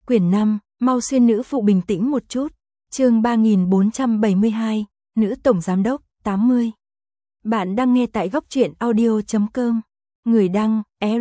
Quyển 5, mau xuyên nữ phụ bình tĩnh một chút. Chương 3472, nữ tổng giám đốc, 80. Bạn đang nghe tại góc truyện audio.com. Người đăng,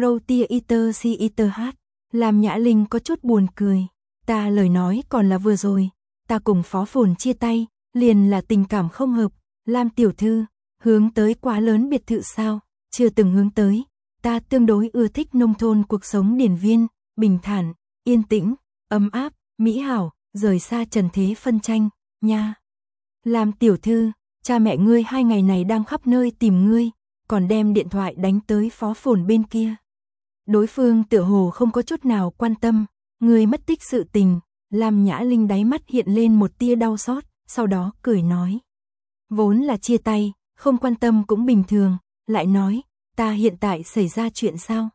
Erotiater. Làm Nhã Linh có chút buồn cười. Ta lời nói còn là vừa rồi. Ta cùng Phó Phồn chia tay, liền là tình cảm không hợp. Lam tiểu thư, hướng tới quá lớn biệt thự sao? Chưa từng hướng tới. Ta tương đối ưa thích nông thôn cuộc sống điển viên, bình thản, yên tĩnh, ấm áp, mỹ hảo, rời xa trần thế phân tranh, nha. Lam tiểu thư, cha mẹ ngươi 2 ngày này đang khắp nơi tìm ngươi, còn đem điện thoại đánh tới Phó Phồn bên kia. Đối phương tựa hồ không có chút nào quan tâm, ngươi mất tích sự tình. Lam Nhã Linh đáy mắt hiện lên một tia đau xót, sau đó cười nói. Vốn là chia tay, không quan tâm cũng bình thường, lại nói, ta hiện tại xảy ra chuyện sao?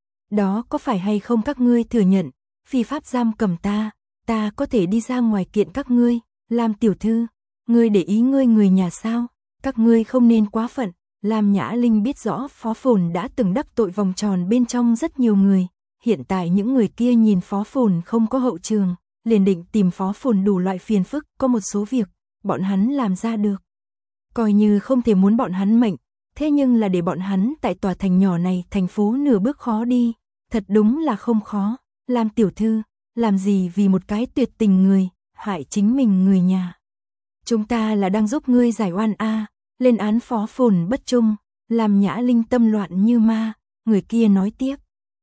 Đó có phải hay không các ngươi thừa nhận, phi pháp giam cầm ta có thể đi ra ngoài kiện các ngươi. Lam tiểu thư, ngươi để ý ngươi người nhà sao? Các ngươi không nên quá phận. Lam Nhã Linh biết rõ Phó Phồn đã từng đắc tội vòng tròn bên trong rất nhiều người, hiện tại những người kia nhìn Phó Phồn không có hậu trường, liền định tìm Phó Phồn đủ loại phiền phức, có một số việc, bọn hắn làm ra được. Coi như không thể muốn bọn hắn mệnh, thế nhưng là để bọn hắn tại tòa thành nhỏ này thành phố nửa bước khó đi, thật đúng là không khó. Lam tiểu thư, làm gì vì một cái tuyệt tình người, hại chính mình người nhà. Chúng ta là đang giúp ngươi giải oan a. Lên án Phó Phồn bất trung. Làm Nhã Linh tâm loạn như ma. Người kia nói tiếp.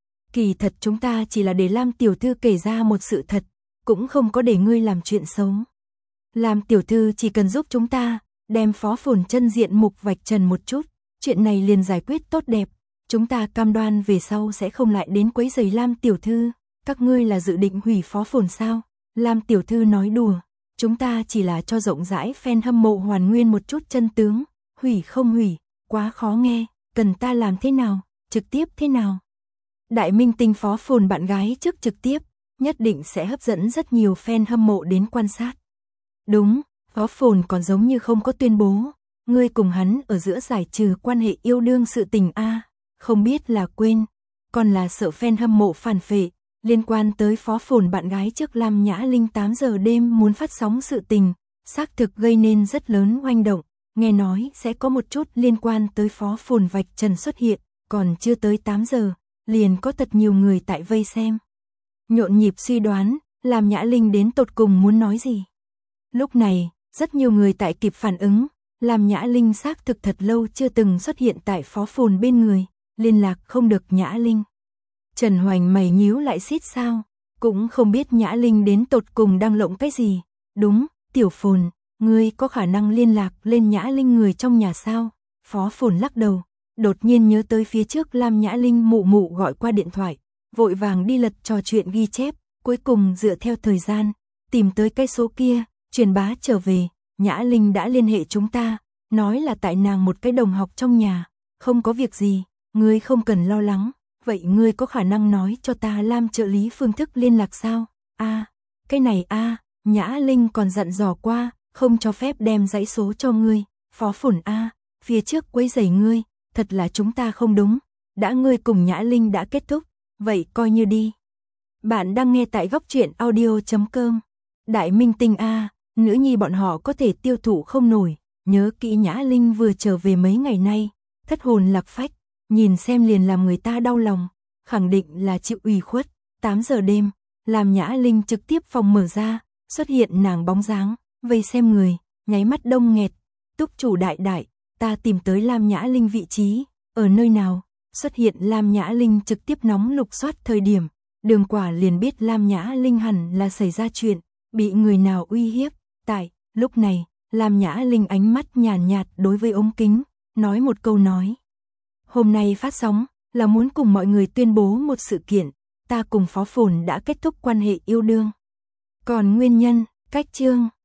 Kỳ thật chúng ta chỉ là để Lam tiểu thư kể ra một sự thật, cũng không có để ngươi làm chuyện xấu. Lam tiểu thư chỉ cần giúp chúng ta đem Phó Phồn chân diện mục vạch trần một chút, chuyện này liền giải quyết tốt đẹp. Chúng ta cam đoan về sau sẽ không lại đến quấy rầy Lam tiểu thư. Các ngươi là dự định hủy Phó Phồn sao? Lam tiểu thư nói đùa. Chúng ta chỉ là cho rộng rãi fan hâm mộ hoàn nguyên một chút chân tướng. Hủy không hủy, quá khó nghe. Cần ta làm thế nào? Trực tiếp thế nào? Đại minh tinh Phó Phồn bạn gái trước trực tiếp, nhất định sẽ hấp dẫn rất nhiều fan hâm mộ đến quan sát. Đúng, Phó Phồn còn giống như không có tuyên bố. Ngươi cùng hắn ở giữa giải trừ quan hệ yêu đương sự tình a. Không biết là quên, còn là sợ fan hâm mộ phản phệ. Liên quan tới Phó Phồn bạn gái trước Lam Nhã Linh 8 giờ đêm muốn phát sóng sự tình, xác thực gây nên rất lớn oanh động, nghe nói sẽ có một chút liên quan tới Phó Phồn vạch trần xuất hiện, còn chưa tới 8 giờ, liền có thật nhiều người tại vây xem. Nhộn nhịp suy đoán, Lam Nhã Linh đến tột cùng muốn nói gì. Lúc này, rất nhiều người tại kịp phản ứng, Lam Nhã Linh xác thực thật lâu chưa từng xuất hiện tại Phó Phồn bên người, liên lạc không được Nhã Linh. Trần Hoành mày nhíu lại xít sao, cũng không biết Nhã Linh đến tột cùng đang lộng cái gì. Đúng, Tiểu Phồn, ngươi có khả năng liên lạc lên Nhã Linh người trong nhà sao? Phó Phồn lắc đầu, đột nhiên nhớ tới phía trước Lam Nhã Linh mụ mụ gọi qua điện thoại, vội vàng đi lật trò chuyện ghi chép, cuối cùng dựa theo thời gian, tìm tới cái số kia, truyền bá trở về, Nhã Linh đã liên hệ chúng ta, nói là tại nàng một cái đồng học trong nhà, không có việc gì, ngươi không cần lo lắng. Vậy ngươi có khả năng nói cho ta Lam trợ lý phương thức liên lạc sao? Cái này Nhã Linh còn dặn dò qua, không cho phép đem dãy số cho ngươi. Phó Phồn phía trước quấy rầy ngươi, thật là chúng ta không đúng. Đã ngươi cùng Nhã Linh đã kết thúc, vậy coi như đi. Bạn đang nghe tại góc truyện audio.com. Đại minh tinh nữ nhi bọn họ có thể tiêu thụ không nổi. Nhớ kỹ Nhã Linh vừa trở về mấy ngày nay, thất hồn lạc phách. Nhìn xem liền làm người ta đau lòng, khẳng định là chịu ủy khuất. 8 giờ đêm, làm Nhã Linh trực tiếp phòng mở ra, xuất hiện nàng bóng dáng, vây xem người, nháy mắt đông nghẹt. Túc chủ đại đại, ta tìm tới Lam Nhã Linh vị trí, ở nơi nào? Xuất hiện Lam Nhã Linh trực tiếp nóng lục soát thời điểm, Đường Quả liền biết Lam Nhã Linh hẳn là xảy ra chuyện, bị người nào uy hiếp. Tại lúc này, Lam Nhã Linh ánh mắt nhàn nhạt đối với ống kính, nói một câu nói. Hôm nay phát sóng là muốn cùng mọi người tuyên bố một sự kiện, ta cùng Phó Phồn đã kết thúc quan hệ yêu đương. Còn nguyên nhân, cách chương